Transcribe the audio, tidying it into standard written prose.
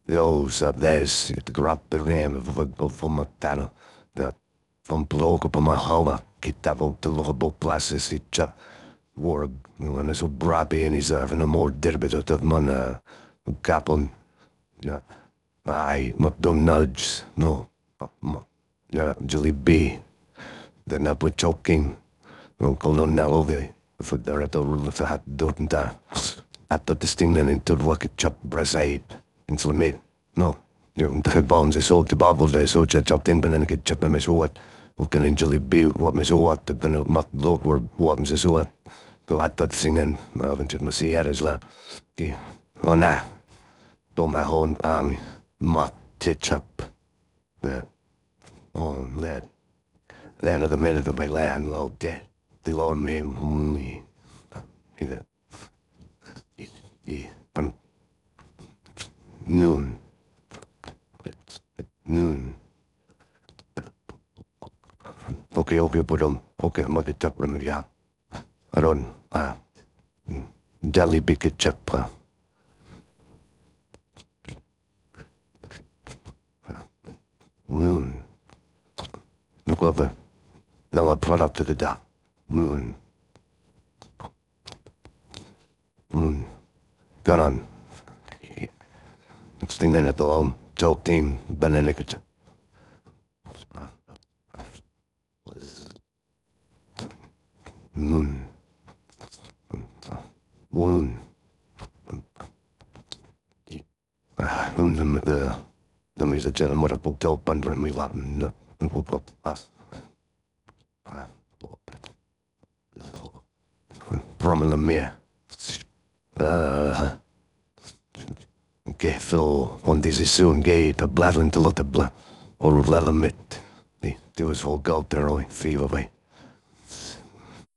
Those up there's het grappe rem van mijn tanden. Dat van blok op mijn houden. Kitabo te logo places itcha. War en zo brabi en is er een more dirbit dat man kapon. Ja. Ai, McDonald's. No. Ja, Jelly B. Den up with choking. Non colonnello vi. För där att rulla för hat doten där. Att det stinglen inte våket chop brasade. Insulimate. No. Yung bones is all to bubble there so chopped in but then get chop me so what. Och kan Jelly B what me so what den mat låg var what me så what. Go att det singen. Men jag vet inte se här is la. Och nej. Då med hon mat till chop. Oh, land of the minute of my land, low dead. The Lord me, either, noon, noon. Okay, put them, okay, I'm going to tap them, yeah. I don't, Deli big chip, noon. Look over. Now I brought up to the dock. Moon. Got on. Next thing then at the home, Joe team, Benedict. Moon. Moon. The music gentleman what a book told Bundre and me Latin. From the mere. Okay, so one day soon gay to bladdling to lot of blood or level mit. There was whole gold there, fever way.